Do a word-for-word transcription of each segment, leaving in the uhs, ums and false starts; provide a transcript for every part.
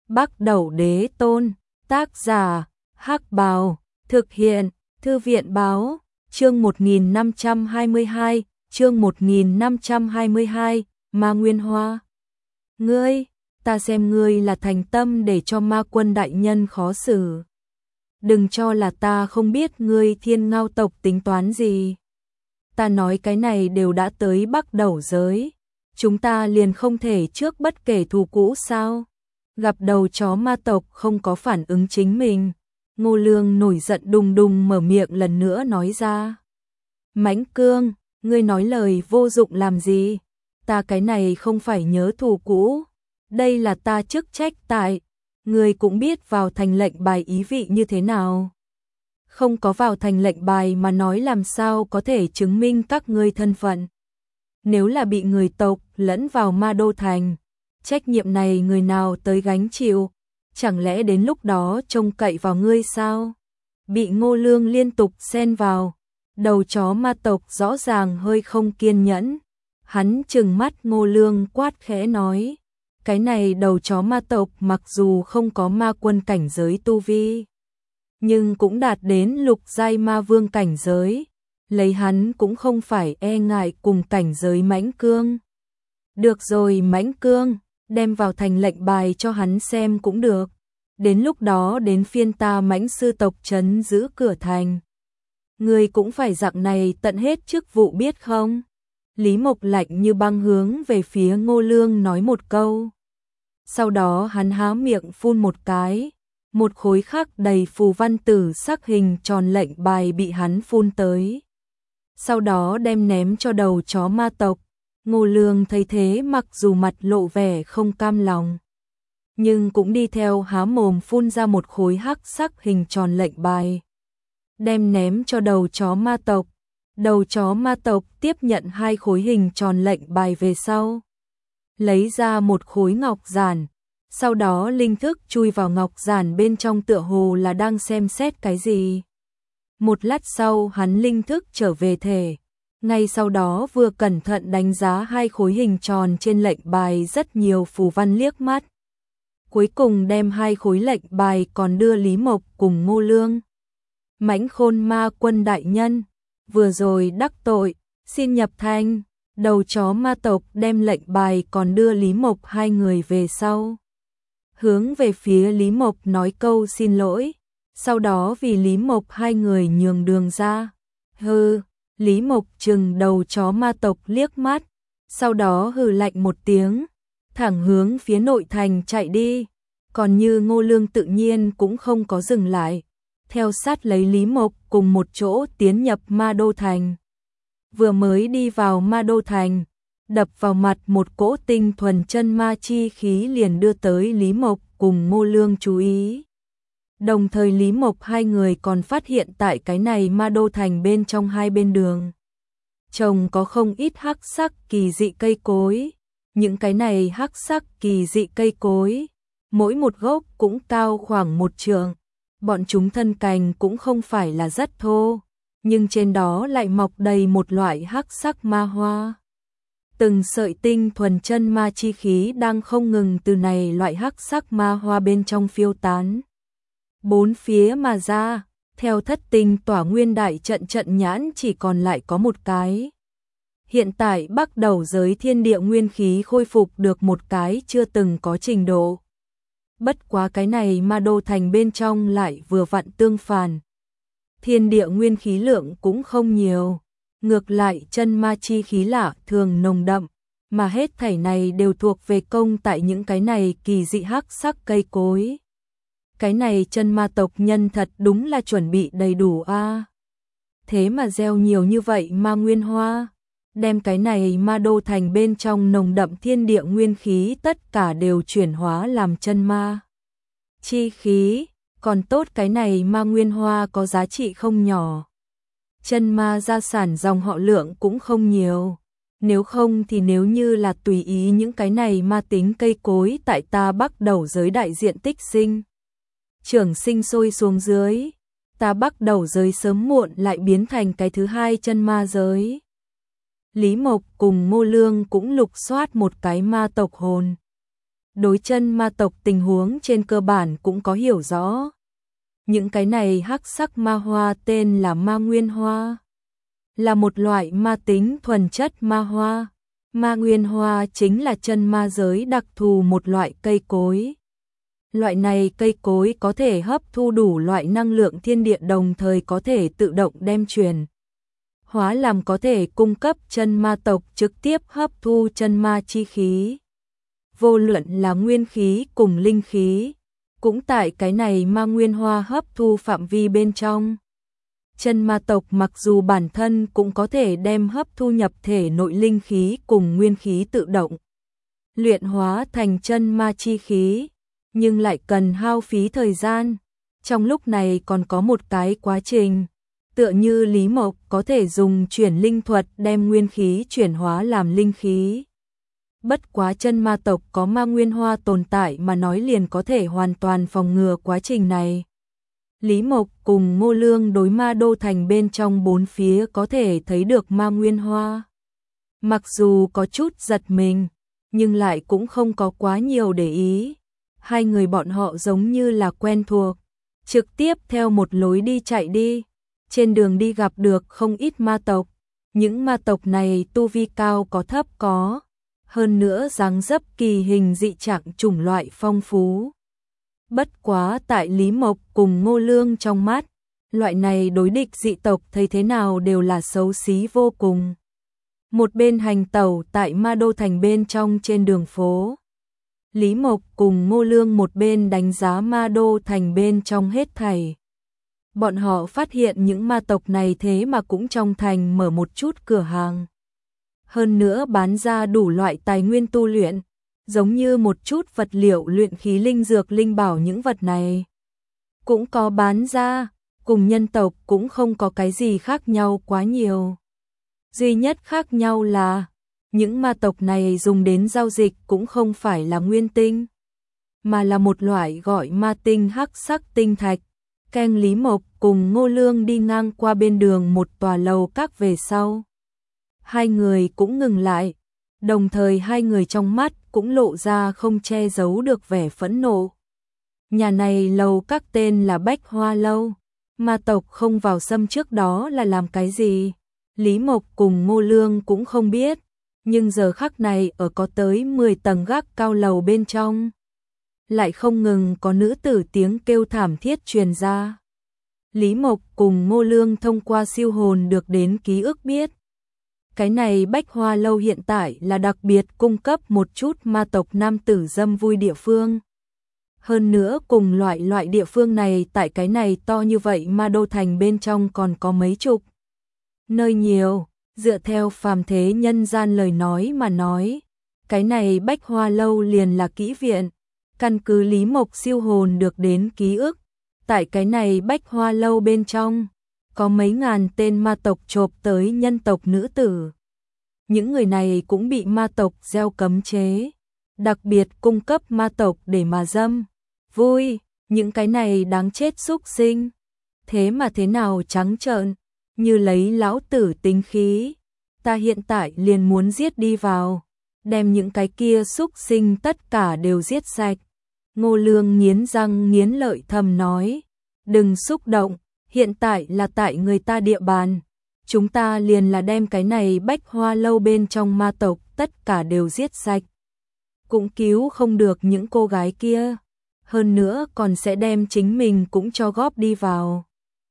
Bắc Đẩu Đế Tôn, tác giả, Hắc Bào, thực hiện, Thư viện Báo, chương một nghìn năm trăm hai mươi hai, chương một nghìn năm trăm hai mươi hai, Ma Nguyên Hoa. Ngươi, ta xem ngươi là thành tâm để cho Ma Quân đại nhân khó xử. Đừng cho là ta không biết ngươi Thiên Ngao tộc tính toán gì. Ta nói cái này đều đã tới Bắc Đẩu giới, chúng ta liền không thể trước bất kể thù cũ sao? Gặp đầu chó ma tộc không có phản ứng chính mình, Ngô Lương nổi giận đùng đùng mở miệng lần nữa nói ra. Mãnh Cương, ngươi nói lời vô dụng làm gì? Ta cái này không phải nhớ thù cũ, đây là ta chức trách tại. Ngươi cũng biết vào thành lệnh bài ý vị như thế nào. Không có vào thành lệnh bài mà nói làm sao có thể chứng minh các ngươi thân phận. Nếu là bị người tộc lẫn vào Ma Đô Thành, trách nhiệm này người nào tới gánh chịu? Chẳng lẽ đến lúc đó trông cậy vào ngươi sao? Bị Ngô Lương liên tục xen vào, đầu chó ma tộc rõ ràng hơi không kiên nhẫn. Hắn trừng mắt Ngô Lương quát khẽ nói, cái này đầu chó ma tộc mặc dù không có ma quân cảnh giới tu vi, nhưng cũng đạt đến lục giai ma vương cảnh giới, lấy hắn cũng không phải e ngại cùng cảnh giới Mãnh Cương. Được rồi Mãnh Cương, đem vào thành lệnh bài cho hắn xem cũng được, đến lúc đó đến phiên ta Mãnh sư tộc trấn giữ cửa thành. Ngươi cũng phải dạng này tận hết chức vụ biết không? Lý Mộc lạnh như băng hướng về phía Ngô Lương nói một câu. Sau đó hắn há miệng phun một cái, một khối khắc đầy phù văn tử sắc hình tròn lệnh bài bị hắn phun tới. Sau đó đem ném cho đầu chó ma tộc. Ngô Lương thấy thế mặc dù mặt lộ vẻ không cam lòng, nhưng cũng đi theo há mồm phun ra một khối hắc sắc hình tròn lệnh bài, đem ném cho đầu chó ma tộc. Đầu chó ma tộc tiếp nhận hai khối hình tròn lệnh bài về sau, lấy ra một khối ngọc giản, sau đó linh thức chui vào ngọc giản bên trong tựa hồ là đang xem xét cái gì. Một lát sau hắn linh thức trở về thể, ngay sau đó vừa cẩn thận đánh giá hai khối hình tròn trên lệnh bài rất nhiều phù văn liếc mắt. Cuối cùng đem hai khối lệnh bài còn đưa Lý Mộc cùng Ngô Lương. Mãnh Khôn Ma Quân đại nhân, vừa rồi đắc tội, xin nhập thanh. Đầu chó ma tộc đem lệnh bài còn đưa Lý Mộc hai người về sau, hướng về phía Lý Mộc nói câu xin lỗi, sau đó vì Lý Mộc hai người nhường đường ra. Hừ, Lý Mộc trừng đầu chó ma tộc liếc mắt, sau đó hừ lạnh một tiếng, thẳng hướng phía nội thành chạy đi. Còn như Ngô Lương tự nhiên cũng không có dừng lại, theo sát lấy Lý Mộc cùng một chỗ tiến nhập Ma Đô Thành. Vừa mới đi vào Ma Đô Thành, đập vào mặt một cỗ tinh thuần chân ma chi khí liền đưa tới Lý Mộc cùng Ngô Lương chú ý. Đồng thời Lý Mộc hai người còn phát hiện tại cái này Ma Đô Thành bên trong hai bên đường trồng có không ít hắc sắc kỳ dị cây cối. Những cái này hắc sắc kỳ dị cây cối, mỗi một gốc cũng cao khoảng một trượng, bọn chúng thân cành cũng không phải là rất thô, nhưng trên đó lại mọc đầy một loại hắc sắc ma hoa. Từng sợi tinh thuần chân ma chi khí đang không ngừng từ này loại hắc sắc ma hoa bên trong phiêu tán bốn phía mà ra. Theo thất tinh tỏa nguyên đại trận trận nhãn chỉ còn lại có một cái. Hiện tại Bắc Đẩu giới thiên địa nguyên khí khôi phục được một cái chưa từng có trình độ. Bất quá cái này Ma Đô Thành bên trong lại vừa vặn tương phản. Thiên địa nguyên khí lượng cũng không nhiều, ngược lại chân ma chi khí lạ thường nồng đậm, mà hết thảy này đều thuộc về công tại những cái này kỳ dị hắc sắc cây cối. Cái này chân ma tộc nhân thật đúng là chuẩn bị đầy đủ a. À. Thế mà gieo nhiều như vậy ma nguyên hoa, đem cái này Ma Đô Thành bên trong nồng đậm thiên địa nguyên khí tất cả đều chuyển hóa làm chân ma chi khí. Còn tốt cái này ma nguyên hoa có giá trị không nhỏ. Chân ma gia sản dòng họ lượng cũng không nhiều. Nếu không thì nếu như là tùy ý những cái này ma tính cây cối tại ta Bắc Đẩu giới đại diện tích sinh trưởng sinh sôi xuống dưới, ta Bắc Đẩu giới sớm muộn lại biến thành cái thứ hai chân ma giới. Lý Mộc cùng Ngô Lương cũng lục soát một cái ma tộc hồn. đối chân ma tộc tình huống trên cơ bản cũng có hiểu rõ. Những cái này hắc sắc ma hoa tên là ma nguyên hoa, là một loại ma tính thuần chất ma hoa. Ma nguyên hoa chính là chân ma giới đặc thù một loại cây cối. Loại này cây cối có thể hấp thu đủ loại năng lượng thiên địa, đồng thời có thể tự động đem truyền hóa làm có thể cung cấp chân ma tộc trực tiếp hấp thu chân ma chi khí. Vô luận là nguyên khí cùng linh khí, cũng tại cái này ma nguyên hoa hấp thu phạm vi bên trong. Chân ma tộc mặc dù bản thân cũng có thể đem hấp thu nhập thể nội linh khí cùng nguyên khí tự động luyện hóa thành chân ma chi khí, nhưng lại cần hao phí thời gian. Trong lúc này còn có một cái quá trình, tựa như Lý Mộc có thể dùng chuyển linh thuật đem nguyên khí chuyển hóa làm linh khí. Bất quá chân ma tộc có ma nguyên hoa tồn tại mà nói liền có thể hoàn toàn phòng ngừa quá trình này. Lý Mộc cùng Ngô Lương đối ma đô thành bên trong bốn phía có thể thấy được ma nguyên hoa. Mặc dù có chút giật mình, nhưng lại cũng không có quá nhiều để ý. Hai người bọn họ giống như là quen thuộc, trực tiếp theo một lối đi chạy đi. Trên đường đi gặp được không ít ma tộc. Những ma tộc này tu vi cao có thấp có, hơn nữa dáng dấp kỳ hình dị trạng chủng loại phong phú. Bất quá tại Lý Mộc cùng Ngô Lương trong mắt, loại này đối địch dị tộc thấy thế nào đều là xấu xí vô cùng. Một bên hành tẩu tại ma đô thành bên trong trên đường phố, Lý Mộc cùng Ngô Lương một bên đánh giá ma đô thành bên trong hết thảy. Bọn họ phát hiện những ma tộc này thế mà cũng trong thành mở một chút cửa hàng. Hơn nữa bán ra đủ loại tài nguyên tu luyện, giống như một chút vật liệu luyện khí linh dược linh bảo, những vật này cũng có bán ra, cùng nhân tộc cũng không có cái gì khác nhau quá nhiều. Duy nhất khác nhau là những ma tộc này dùng đến giao dịch cũng không phải là nguyên tinh, mà là một loại gọi ma tinh hắc sắc tinh thạch. Keng Lý Mộc cùng Ngô Lương đi ngang qua bên đường một tòa lầu các về sau, hai người cũng ngừng lại, đồng thời hai người trong mắt cũng lộ ra không che giấu được vẻ phẫn nộ. Nhà này lầu các tên là Bách Hoa Lâu, ma tộc không vào xâm trước đó là làm cái gì? Lý Mộc cùng Ngô Lương cũng không biết, nhưng giờ khắc này ở có tới mười tầng gác cao lầu bên trong, lại không ngừng có nữ tử tiếng kêu thảm thiết truyền ra. Lý Mộc cùng Ngô Lương thông qua siêu hồn được đến ký ức biết, cái này Bách Hoa Lâu hiện tại là đặc biệt cung cấp một chút ma tộc nam tử dâm vui địa phương. Hơn nữa cùng loại loại địa phương này tại cái này to như vậy ma đô thành bên trong còn có mấy chục nơi nhiều. Dựa theo phàm thế nhân gian lời nói mà nói, cái này Bách Hoa Lâu liền là kỹ viện. Căn cứ Lý Mộc siêu hồn được đến ký ức, tại cái này Bách Hoa Lâu bên trong có mấy ngàn tên ma tộc chộp tới nhân tộc nữ tử. Những người này cũng bị ma tộc gieo cấm chế, đặc biệt cung cấp ma tộc để mà dâm vui. Những cái này đáng chết xúc sinh, thế mà thế nào trắng trợn, như lấy lão tử tính khí. Ta hiện tại liền muốn giết đi vào, đem những cái kia xúc sinh tất cả đều giết sạch. Ngô Lương nghiến răng nghiến lợi thầm nói, đừng xúc động, hiện tại là tại người ta địa bàn, chúng ta liền là đem cái này Bách Hoa Lâu bên trong ma tộc tất cả đều giết sạch, cũng cứu không được những cô gái kia, hơn nữa còn sẽ đem chính mình cũng cho góp đi vào.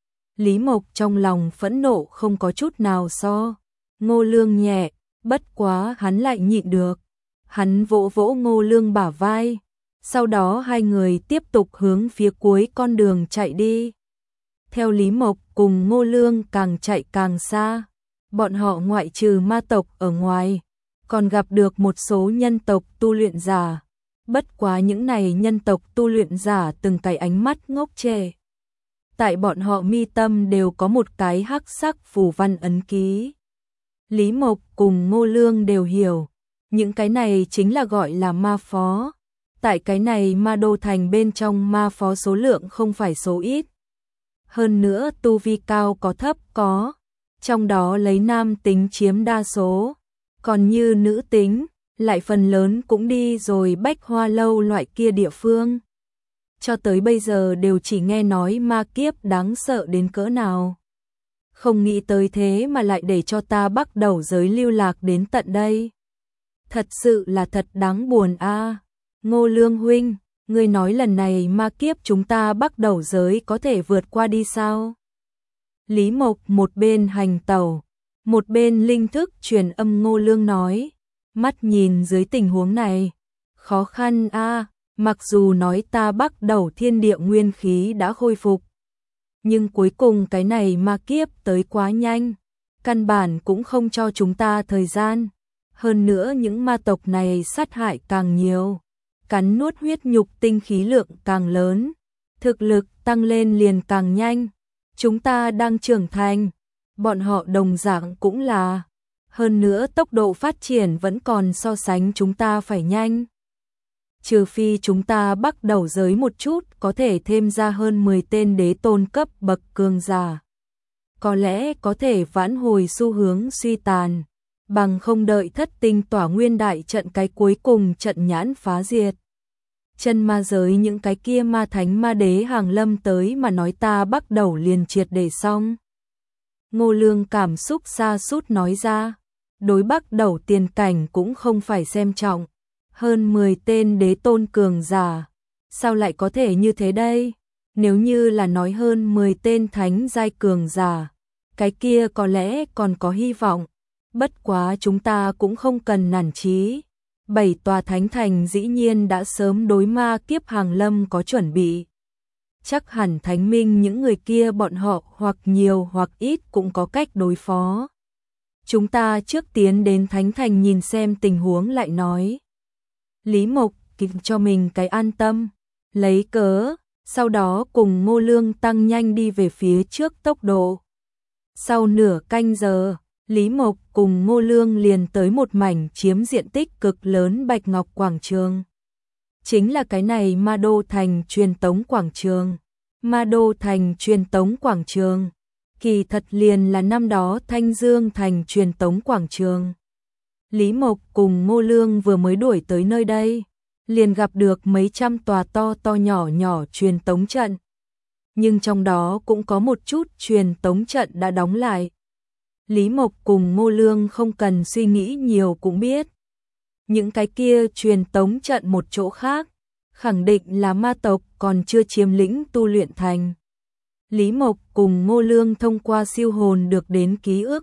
Lý Mộc trong lòng phẫn nộ không có chút nào so Ngô Lương nhẹ, bất quá hắn lại nhịn được. Hắn vỗ vỗ Ngô Lương bả vai, sau đó hai người tiếp tục hướng phía cuối con đường chạy đi. Theo Lý Mộc cùng Ngô Lương càng chạy càng xa, bọn họ ngoại trừ ma tộc ở ngoài, còn gặp được một số nhân tộc tu luyện giả. Bất quá những này nhân tộc tu luyện giả từng cái ánh mắt ngốc trệ. Tại bọn họ mi tâm đều có một cái hắc sắc phù văn ấn ký. Lý Mộc cùng Ngô Lương đều hiểu, những cái này chính là gọi là ma phó. Tại cái này ma đô thành bên trong ma phó số lượng không phải số ít. Hơn nữa tu vi cao có thấp có, trong đó lấy nam tính chiếm đa số, còn như nữ tính, lại phần lớn cũng đi rồi Bách Hoa Lâu loại kia địa phương. Cho tới bây giờ đều chỉ nghe nói ma kiếp đáng sợ đến cỡ nào. Không nghĩ tới thế mà lại để cho ta bắt đầu giới lưu lạc đến tận đây. Thật sự là thật đáng buồn a. À. Ngô Lương huynh, ngươi nói lần này ma kiếp chúng ta bắt đầu giới có thể vượt qua đi sao? Lý Mộc một bên hành tẩu, một bên linh thức truyền âm Ngô Lương nói, mắt nhìn dưới tình huống này, khó khăn a, à, mặc dù nói ta bắt đầu thiên địa nguyên khí đã khôi phục, nhưng cuối cùng cái này ma kiếp tới quá nhanh, căn bản cũng không cho chúng ta thời gian. Hơn nữa những ma tộc này sát hại càng nhiều, cắn nuốt huyết nhục tinh khí lượng càng lớn, thực lực tăng lên liền càng nhanh. Chúng ta đang trưởng thành, bọn họ đồng dạng cũng là, hơn nữa tốc độ phát triển vẫn còn so sánh chúng ta phải nhanh. Trừ phi chúng ta bắt đầu giới một chút có thể thêm ra hơn mười tên đế tôn cấp bậc cường giả. Có lẽ có thể vãn hồi xu hướng suy tàn, bằng không đợi thất tinh tỏa nguyên đại trận cái cuối cùng trận nhãn phá diệt. Chân ma giới những cái kia ma thánh ma đế hàng lâm tới mà nói ta bắt đầu liền triệt để xong. Ngô Lương cảm xúc sa sút nói ra, đối bắt đầu tiền cảnh cũng không phải xem trọng. Hơn mười tên đế tôn cường giả, sao lại có thể như thế đây? Nếu như là nói hơn mười tên thánh giai cường giả, cái kia có lẽ còn có hy vọng. Bất quá chúng ta cũng không cần nản chí. Bảy tòa thánh thành dĩ nhiên đã sớm đối ma kiếp hàng lâm có chuẩn bị. Chắc hẳn thánh minh những người kia bọn họ hoặc nhiều hoặc ít cũng có cách đối phó. Chúng ta trước tiến đến thánh thành nhìn xem tình huống lại nói. Lý Mộc kịp cho mình cái an tâm, lấy cớ, sau đó cùng Ngô Lương tăng nhanh đi về phía trước tốc độ. Sau nửa canh giờ, Lý Mộc cùng Ngô Lương liền tới một mảnh chiếm diện tích cực lớn Bạch Ngọc Quảng Trường. Chính là cái này Ma Đô Thành Truyền Tống Quảng Trường. Ma Đô Thành Truyền Tống Quảng Trường, kỳ thật liền là năm đó Thanh Dương Thành Truyền Tống Quảng Trường. Lý Mộc cùng Ngô Lương vừa mới đuổi tới nơi đây, liền gặp được mấy trăm tòa to to nhỏ nhỏ truyền tống trận. Nhưng trong đó cũng có một chút truyền tống trận đã đóng lại. Lý Mộc cùng Ngô Lương không cần suy nghĩ nhiều cũng biết. Những cái kia truyền tống trận một chỗ khác, khẳng định là ma tộc còn chưa chiếm lĩnh tu luyện thành. Lý Mộc cùng Ngô Lương thông qua siêu hồn được đến ký ức.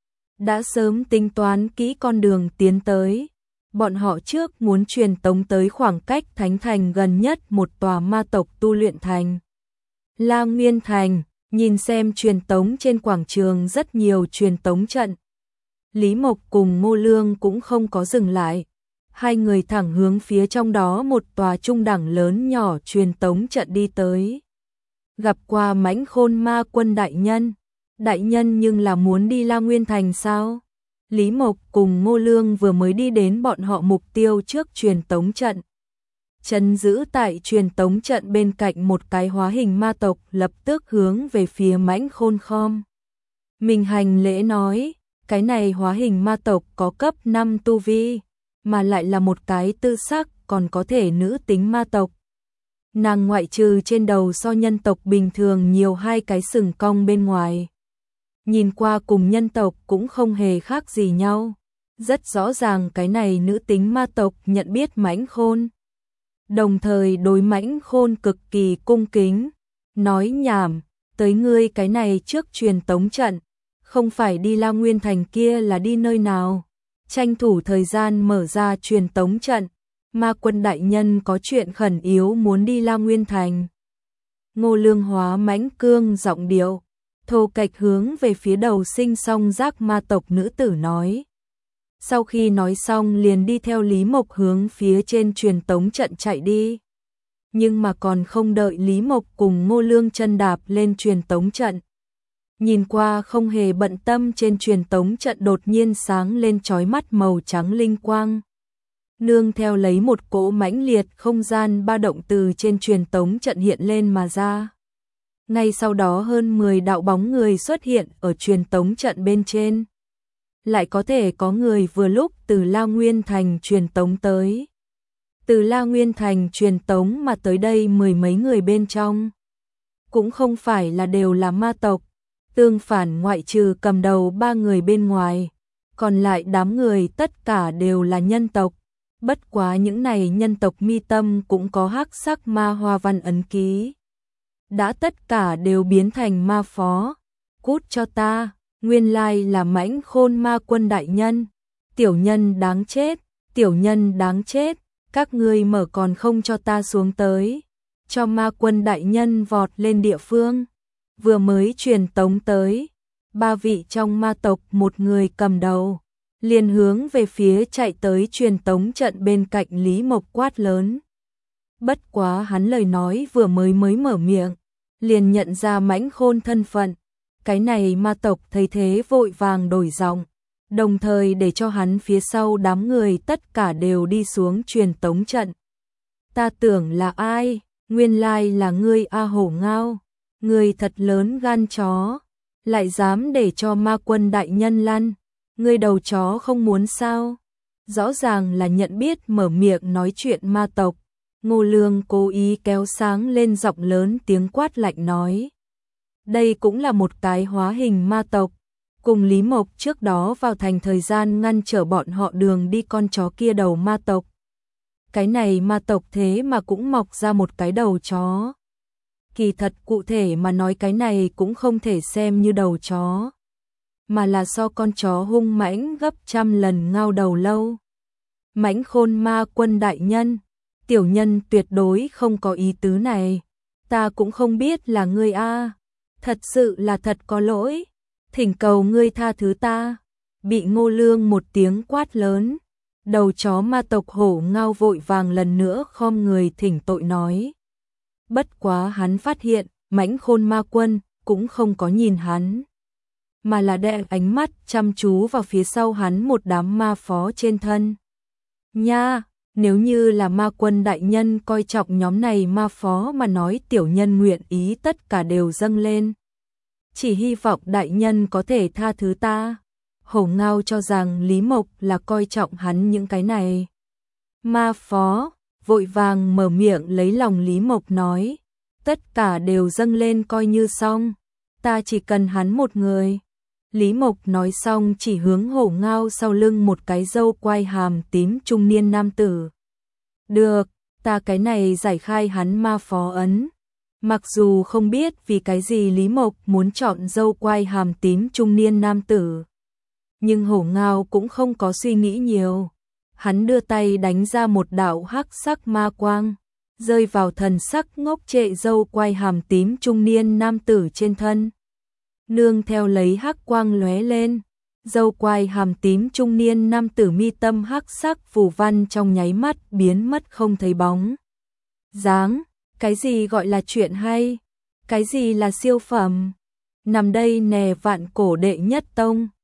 Đã sớm tính toán kỹ con đường tiến tới. Bọn họ trước muốn truyền tống tới khoảng cách thánh thành gần nhất một tòa ma tộc tu luyện thành. La Nguyên Thành, nhìn xem truyền tống trên quảng trường rất nhiều truyền tống trận. Lý Mộc cùng Ngô Lương cũng không có dừng lại. Hai người thẳng hướng phía trong đó một tòa trung đẳng lớn nhỏ truyền tống trận đi tới. Gặp qua Mãnh Khôn Ma Quân đại nhân. Đại nhân nhưng là muốn đi La Nguyên Thành sao? Lý Mộc cùng Ngô Lương vừa mới đi đến bọn họ mục tiêu trước truyền tống trận. Trấn giữ tại truyền tống trận bên cạnh một cái hóa hình ma tộc lập tức hướng về phía Mãnh Khôn khom. Mình hành lễ nói, cái này hóa hình ma tộc có cấp năm tu vi, mà lại là một cái tư sắc còn có thể nữ tính ma tộc. Nàng ngoại trừ trên đầu so nhân tộc bình thường nhiều hai cái sừng cong bên ngoài. Nhìn qua cùng nhân tộc cũng không hề khác gì nhau. Rất rõ ràng cái này nữ tính ma tộc nhận biết Mãnh Khôn. Đồng thời đối Mãnh Khôn cực kỳ cung kính. Nói nhảm, tới ngươi cái này trước truyền tống trận. Không phải đi La Nguyên Thành kia là đi nơi nào. Tranh thủ thời gian mở ra truyền tống trận. Ma Quân đại nhân có chuyện khẩn yếu muốn đi La Nguyên Thành. Ngô Lương hóa mãnh cương giọng điệu. Thô kệch hướng về phía đầu sinh song giác ma tộc nữ tử nói. Sau khi nói xong liền đi theo Lý Mộc hướng phía trên truyền tống trận chạy đi. Nhưng mà còn không đợi Lý Mộc cùng Ngô Lương chân đạp lên truyền tống trận. Nhìn qua không hề bận tâm trên truyền tống trận đột nhiên sáng lên chói mắt màu trắng linh quang. Nương theo lấy một cỗ mãnh liệt không gian ba động từ trên truyền tống trận hiện lên mà ra. Ngay sau đó hơn mười đạo bóng người xuất hiện ở truyền tống trận bên trên. lại có thể có người vừa lúc từ La Nguyên Thành truyền tống tới. Từ La Nguyên Thành truyền tống mà tới đây mười mấy người bên trong. Cũng không phải là đều là ma tộc, tương phản ngoại trừ cầm đầu ba người bên ngoài, còn lại đám người tất cả đều là nhân tộc. Bất quá những này nhân tộc mi tâm cũng có hắc sắc ma hoa văn ấn ký. Đã tất cả đều biến thành ma phó. Cút cho ta, nguyên lai là Mãnh Khôn Ma Quân đại nhân. Tiểu nhân đáng chết, tiểu nhân đáng chết, các ngươi mở còn không cho ta xuống tới. Cho Ma Quân đại nhân vọt lên địa phương. Vừa mới truyền tống tới, ba vị trong ma tộc một người cầm đầu, liền hướng về phía chạy tới truyền tống trận bên cạnh Lý Mộc quát lớn. Bất quá hắn lời nói vừa mới mới mở miệng, liền nhận ra Mãnh Khôn thân phận. Cái này ma tộc thấy thế vội vàng đổi giọng, đồng thời để cho hắn phía sau đám người tất cả đều đi xuống truyền tống trận. Ta tưởng là ai, nguyên lai là ngươi A Hổ Ngao, ngươi thật lớn gan chó, lại dám để cho Ma Quân đại nhân lăn, ngươi đầu chó không muốn sao? Rõ ràng là nhận biết mở miệng nói chuyện ma tộc. Ngô Lương cố ý kéo sáng lên giọng lớn tiếng quát lạnh nói. Đây cũng là một cái hóa hình ma tộc, cùng Lý Mộc trước đó vào thành thời gian ngăn trở bọn họ đường đi con chó kia đầu ma tộc. Cái này ma tộc thế mà cũng mọc ra một cái đầu chó. Kỳ thật cụ thể mà nói cái này cũng không thể xem như đầu chó, mà là so con chó hung mãnh gấp trăm lần ngao đầu lâu. Mãnh Khôn Ma Quân đại nhân, tiểu nhân tuyệt đối không có ý tứ này, ta cũng không biết là ngươi a, thật sự là thật có lỗi, thỉnh cầu ngươi tha thứ ta. Bị Ngô Lương một tiếng quát lớn, đầu chó ma tộc Hổ Ngao vội vàng lần nữa khom người thỉnh tội nói. Bất quá hắn phát hiện, Mãnh Khôn Ma Quân cũng không có nhìn hắn, mà là đè ánh mắt chăm chú vào phía sau hắn một đám ma phó trên thân. Nha, nếu như là Ma Quân đại nhân coi trọng nhóm này ma phó mà nói, tiểu nhân nguyện ý tất cả đều dâng lên. Chỉ hy vọng đại nhân có thể tha thứ ta. Hổ Ngao cho rằng Lý Mộc là coi trọng hắn những cái này. Ma phó vội vàng mở miệng lấy lòng Lý Mộc nói, tất cả đều dâng lên coi như xong, ta chỉ cần hắn một người. Lý Mộc nói xong chỉ hướng Hổ Ngao sau lưng một cái râu quai hàm tím trung niên nam tử. Được, ta cái này giải khai hắn ma phó ấn. Mặc dù không biết vì cái gì Lý Mộc muốn chọn râu quai hàm tím trung niên nam tử, nhưng Hổ Ngao cũng không có suy nghĩ nhiều. Hắn đưa tay đánh ra một đạo hắc sắc ma quang, rơi vào thần sắc ngốc trệ râu quai hàm tím trung niên nam tử trên thân. Nương theo lấy hắc quang lóe lên, râu quai hàm tím trung niên nam tử mi tâm hắc sắc phù văn trong nháy mắt biến mất không thấy bóng dáng. Cái gì gọi là chuyện hay? Cái gì là siêu phẩm? Nằm đây nè vạn cổ đệ nhất tông.